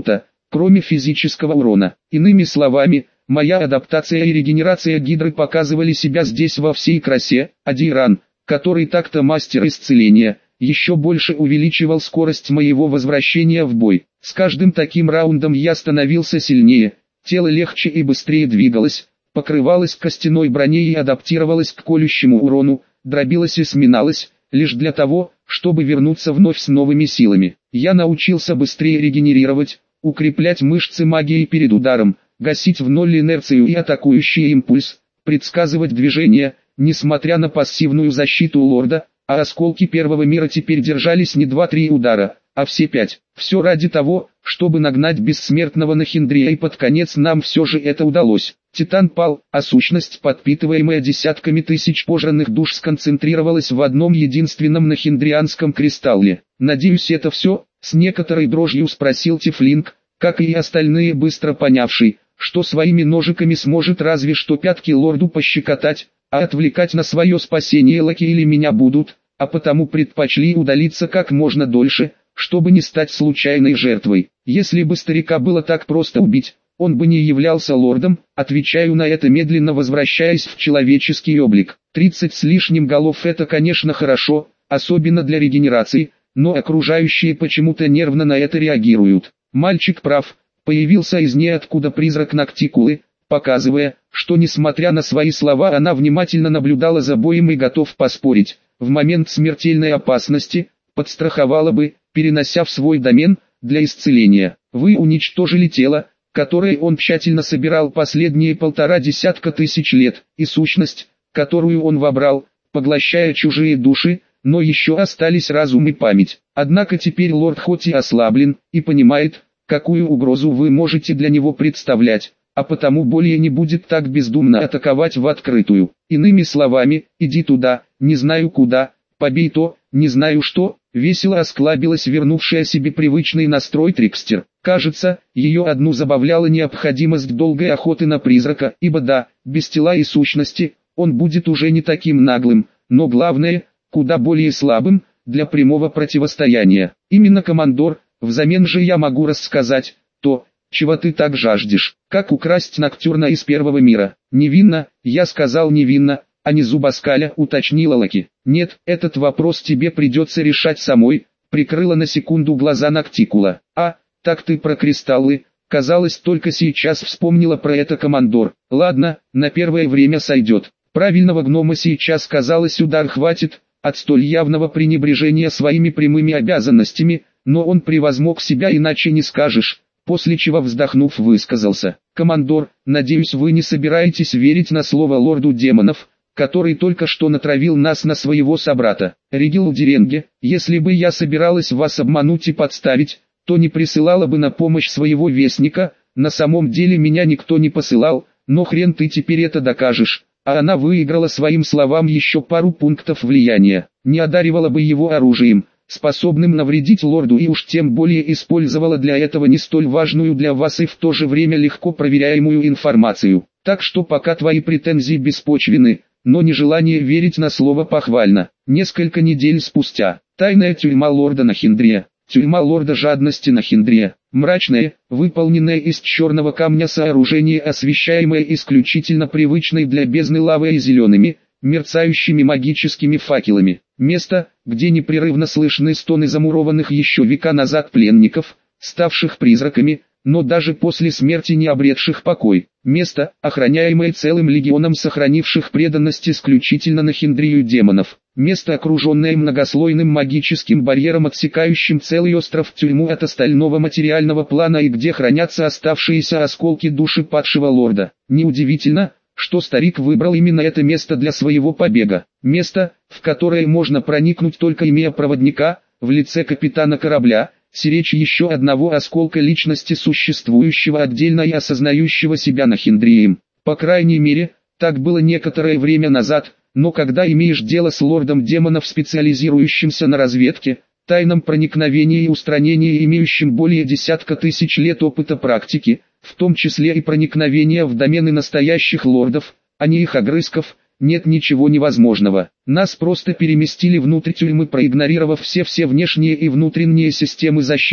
кроме физического урона. Иными словами, моя адаптация и регенерация Гидры показывали себя здесь во всей красе, а Дейран, который так-то мастер исцеления, еще больше увеличивал скорость моего возвращения в бой. С каждым таким раундом я становился сильнее, тело легче и быстрее двигалось, покрывалось костяной броней и адаптировалось к колющему урону, дробилось и сминалось, лишь для того, чтобы вернуться вновь с новыми силами. Я научился быстрее регенерировать, укреплять мышцы магией перед ударом, гасить в ноль инерцию и атакующий импульс, предсказывать движения, несмотря на пассивную защиту лорда, а осколки первого мира теперь держались не 2-3 удара, а все 5. Все ради того, чтобы нагнать бессмертного Нахиндрия, и под конец нам все же это удалось. Титан пал, а сущность, подпитываемая десятками тысяч пожранных душ, сконцентрировалась в одном единственном нахиндрианском кристалле. «Надеюсь, это все?» — с некоторой дрожью спросил Тифлинг, как и остальные, быстро понявший, что своими ножиками сможет разве что пятки лорду пощекотать, а отвлекать на свое спасение Лаки или меня будут, а потому предпочли удалиться как можно дольше, чтобы не стать случайной жертвой. Если бы старика было так просто убить, он бы не являлся лордом. Отвечаю на это, медленно возвращаясь в человеческий облик. 30 с лишним голов — это, конечно, хорошо, особенно для регенерации, но окружающие почему-то нервно на это реагируют. Мальчик прав, появился из ниоткуда призрак Ноктикулы, показывая, что несмотря на свои слова она внимательно наблюдала за боем и готов поспорить, в момент смертельной опасности, подстраховала бы, перенося в свой домен, для исцеления. Вы уничтожили тело, которое он тщательно собирал последние 1,5 тысяч лет, и сущность, которую он вобрал, поглощая чужие души, но еще остались разум и память. Однако теперь лорд хоть и ослаблен, и понимает, какую угрозу вы можете для него представлять, а потому более не будет так бездумно атаковать в открытую. Иными словами, иди туда, не знаю куда, побей то, не знаю что. Весело осклабилась вернувшая себе привычный настрой Трикстер. Кажется, ее одну забавляла необходимость долгой охоты на призрака, ибо да, без тела и сущности, он будет уже не таким наглым, но главное, куда более слабым, для прямого противостояния. Именно, командор, взамен же я могу рассказать то, чего ты так жаждешь, как украсть Ноктюрна из первого мира. Невинно, я сказал невинно, а не зубоскаля, уточнила Лаки. Нет, этот вопрос тебе придется решать самой, прикрыла на секунду глаза Ноктикула. А, так ты про кристаллы, казалось, только сейчас вспомнила про это, командор. Ладно, на первое время сойдет. Правильного гнома сейчас, казалось, удар хватит, от столь явного пренебрежения своими прямыми обязанностями, но он превозмог себя, иначе не скажешь, после чего, вздохнув, высказался. Командор, надеюсь, вы не собираетесь верить на слово лорду демонов, который только что натравил нас на своего собрата. Регил Деренге, если бы я собиралась вас обмануть и подставить, то не присылала бы на помощь своего вестника, на самом деле меня никто не посылал, но хрен ты теперь это докажешь. А она выиграла своим словам еще пару пунктов влияния, не одаривала бы его оружием, способным навредить лорду, и уж тем более использовала для этого не столь важную для вас и в то же время легко проверяемую информацию. Так что пока твои претензии беспочвены, но нежелание верить на слово похвально. Несколько недель спустя, тайная тюрьма лорда Нахиндрия, тюрьма лорда жадности Нахиндрия, мрачное, выполненное из черного камня сооружение, освещаемое исключительно привычной для бездны лавой и зелеными, мерцающими магическими факелами. Место, где непрерывно слышны стоны замурованных еще века назад пленников, ставших призраками, но даже после смерти не обретших покой. Место, охраняемое целым легионом сохранивших преданность исключительно Нахиндрию демонов. Место, окруженное многослойным магическим барьером, отсекающим целый остров тюрьму от остального материального плана, и где хранятся оставшиеся осколки души падшего лорда. Неудивительно, что старик выбрал именно это место для своего побега. Место, в которое можно проникнуть только имея проводника, в лице капитана корабля, сиречь еще одного осколка личности, существующего отдельно и осознающего себя Нахиндрием. По крайней мере, так было некоторое время назад, но когда имеешь дело с лордом демонов, специализирующимся на разведке, тайном проникновении и устранении, имеющим более десятка тысяч лет опыта практики, в том числе и проникновения в домены настоящих лордов, а не их огрызков, нет ничего невозможного. Нас просто переместили внутрь тюрьмы, проигнорировав все внешние и внутренние системы защиты,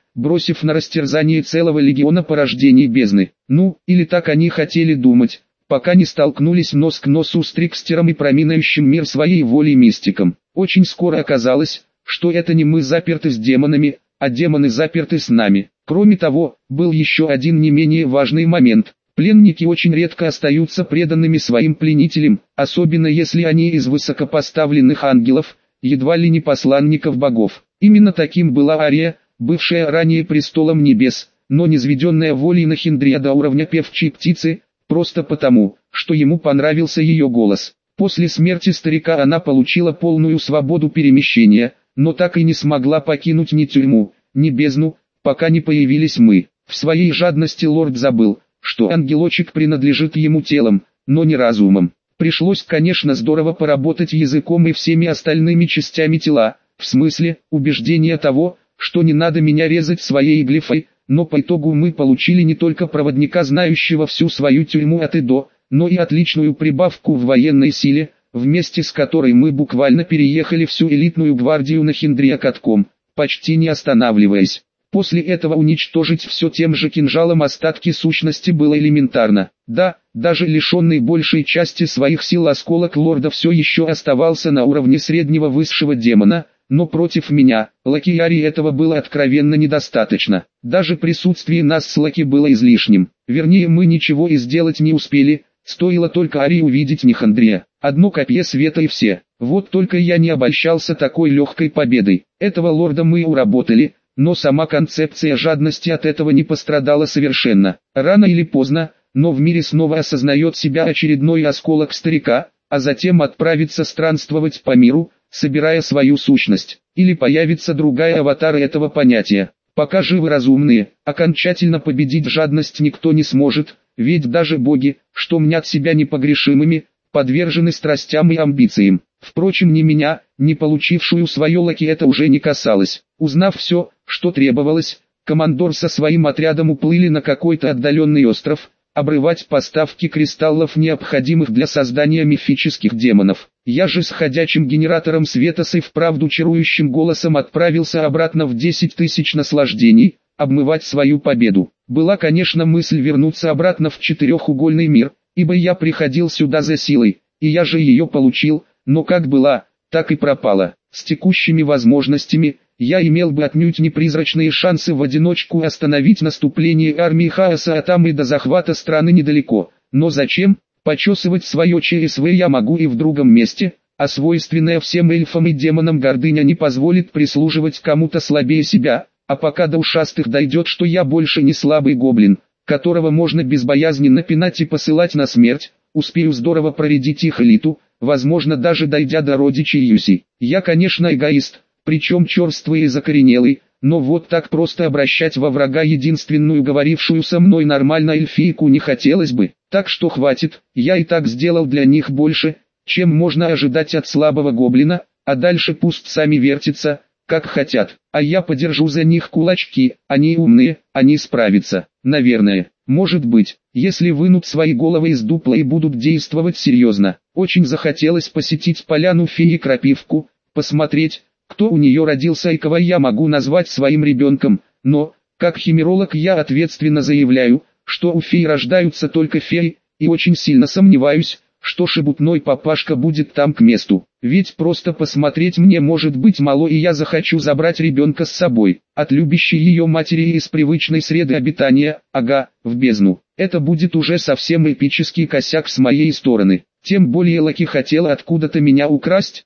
бросив на растерзание целого легиона порождений бездны. Ну, или так они хотели думать, пока не столкнулись нос к носу с Трикстером и проминающим мир своей волей мистиком. Очень скоро оказалось, что это не мы заперты с демонами, а демоны заперты с нами. Кроме того, был еще один не менее важный момент. Пленники очень редко остаются преданными своим пленителям, особенно если они из высокопоставленных ангелов, едва ли не посланников богов. Именно таким была Ария, бывшая ранее престолом небес, но низведенная волей Нахиндрия до уровня певчей птицы, просто потому, что ему понравился ее голос. После смерти старика она получила полную свободу перемещения, но так и не смогла покинуть ни тюрьму, ни бездну, пока не появились мы. В своей жадности лорд забыл, что ангелочек принадлежит ему телом, но не разумом. Пришлось, конечно, здорово поработать языком и всеми остальными частями тела, в смысле, убеждения того, что не надо меня резать своей глифой, но по итогу мы получили не только проводника, знающего всю свою тюрьму от и до, но и отличную прибавку в военной силе, вместе с которой мы буквально переехали всю элитную гвардию Нахиндрия катком, почти не останавливаясь. После этого уничтожить все тем же кинжалом остатки сущности было элементарно. Да, даже лишенный большей части своих сил осколок лорда все еще оставался на уровне среднего высшего демона, но против меня, Лаки и Ари, этого было откровенно недостаточно. Даже присутствие нас с Лаки было излишним. Вернее, мы ничего и сделать не успели, стоило только Ари увидеть Нихандрия. Одно копье света и все. Вот только я не обольщался такой легкой победой. Этого лорда мы уработали, но сама концепция жадности от этого не пострадала совершенно. Рано или поздно, но в мире снова осознает себя очередной осколок старика, а затем отправится странствовать по миру, собирая свою сущность. Или появится другая аватара этого понятия. Пока живы разумные, окончательно победить жадность никто не сможет, ведь даже боги, что мнят себя непогрешимыми, подвержены страстям и амбициям. Впрочем, ни меня, ни получившую свое Лаки это уже не касалось. Узнав все, что требовалось, командор со своим отрядом уплыли на какой-то отдаленный остров, обрывать поставки кристаллов, необходимых для создания мифических демонов. Я же с ходячим генератором света и вправду чарующим голосом отправился обратно в 10 тысяч наслаждений, обмывать свою победу. Была, конечно, мысль вернуться обратно в четырехугольный мир, ибо я приходил сюда за силой, и я же ее получил, но как была, так и пропала. С текущими возможностями, я имел бы отнюдь не призрачные шансы в одиночку остановить наступление армии хаоса, а там и до захвата страны недалеко. Но зачем? Почесывать свое ЧСВ я могу и в другом месте, а свойственная всем эльфам и демонам гордыня не позволит прислуживать кому-то слабее себя, а пока до ушастых дойдет, что я больше не слабый гоблин, которого можно безбоязненно пинать и посылать на смерть, успею здорово проредить их элиту, возможно даже дойдя до родичей Юси. Я, конечно, эгоист, причем черствый и закоренелый, но вот так просто обращать во врага единственную говорившую со мной нормально эльфийку не хотелось бы. Так что хватит, я и так сделал для них больше, чем можно ожидать от слабого гоблина, а дальше пусть сами вертятся, как хотят. А я подержу за них кулачки, они умные, они справятся, наверное. Может быть, если вынут свои головы из дупла и будут действовать серьезно. Очень захотелось посетить поляну феи Крапивку, посмотреть, кто у нее родился и кого я могу назвать своим ребенком, но, как химеролог, я ответственно заявляю, что у фей рождаются только феи, и очень сильно сомневаюсь, что шебутной папашка будет там к месту. Ведь просто посмотреть мне может быть мало, и я захочу забрать ребенка с собой, от любящей ее матери из привычной среды обитания, ага, в бездну. Это будет уже совсем эпический косяк с моей стороны. Тем более Лаки хотела откуда-то меня украсть,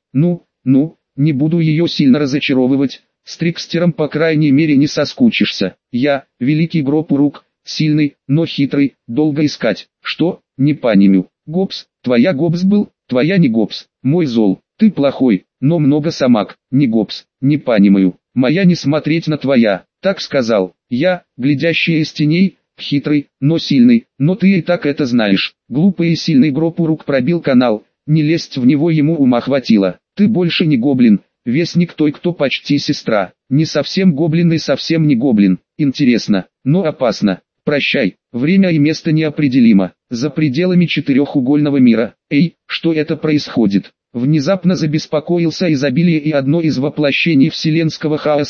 не буду ее сильно разочаровывать, с Трикстером по крайней мере не соскучишься. Я, великий Гропурук, сильный, но хитрый, долго искать. Что? Не понимаю. Гопс, твоя Гопс был, твоя не Гопс. Мой зол, ты плохой, но много самак, не Гопс, не понимаю. Моя не смотреть на твоя, так сказал. Я, глядящий из теней, хитрый, но сильный, но ты и так это знаешь. Глупый и сильный Гропурук пробил канал, не лезть в него ему ума хватило. Ты больше не гоблин, вестник той, кто почти сестра. Не совсем гоблин и совсем не гоблин. Интересно, но опасно. Прощай, время и место неопределимо. За пределами четырехугольного мира. Эй, что это происходит? Внезапно забеспокоился изобилие и одно из воплощений вселенского хаоса,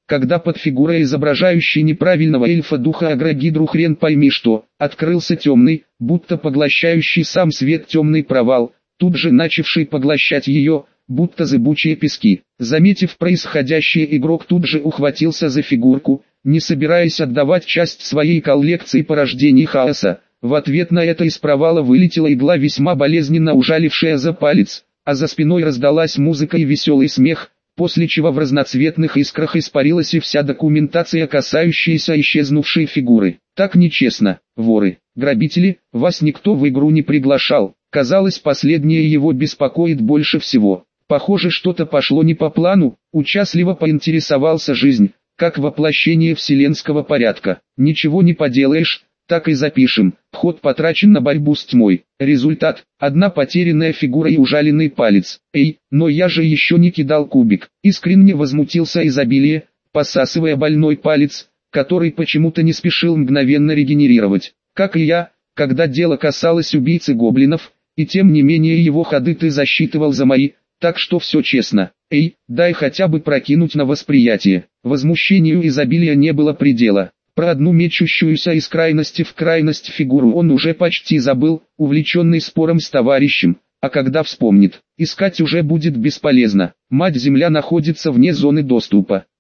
когда под фигурой, изображающей неправильного эльфа духа Аграгидру хрен пойми что, открылся темный, будто поглощающий сам свет темный провал, тут же начавший поглощать ее, будто зыбучие пески. Заметив происходящее, игрок тут же ухватился за фигурку, не собираясь отдавать часть своей коллекции порождений хаоса. В ответ на это из провала вылетела игла, весьма болезненно ужалившая за палец, а за спиной раздалась музыка и веселый смех, после чего в разноцветных искрах испарилась и вся документация, касающаяся исчезнувшей фигуры. Так нечестно, воры, грабители, вас никто в игру не приглашал. Казалось, последнее его беспокоит больше всего. Похоже, что-то пошло не по плану, участливо поинтересовался жизнь, как воплощение вселенского порядка. Ничего не поделаешь, так и запишем. Ход потрачен на борьбу с тьмой. Результат – одна потерянная фигура и ужаленный палец. Эй, но я же еще не кидал кубик. Искренне возмутился изобилие, посасывая больной палец, который почему-то не спешил мгновенно регенерировать. Как и я, когда дело касалось убийцы гоблинов, и тем не менее его ходы ты засчитывал за мои, так что все честно. Эй, дай хотя бы прокинуть на восприятие. Возмущению изобилия не было предела. Про одну мечущуюся из крайности в крайность фигуру он уже почти забыл, увлеченный спором с товарищем, а когда вспомнит, искать уже будет бесполезно. Мать-Земля находится вне зоны доступа.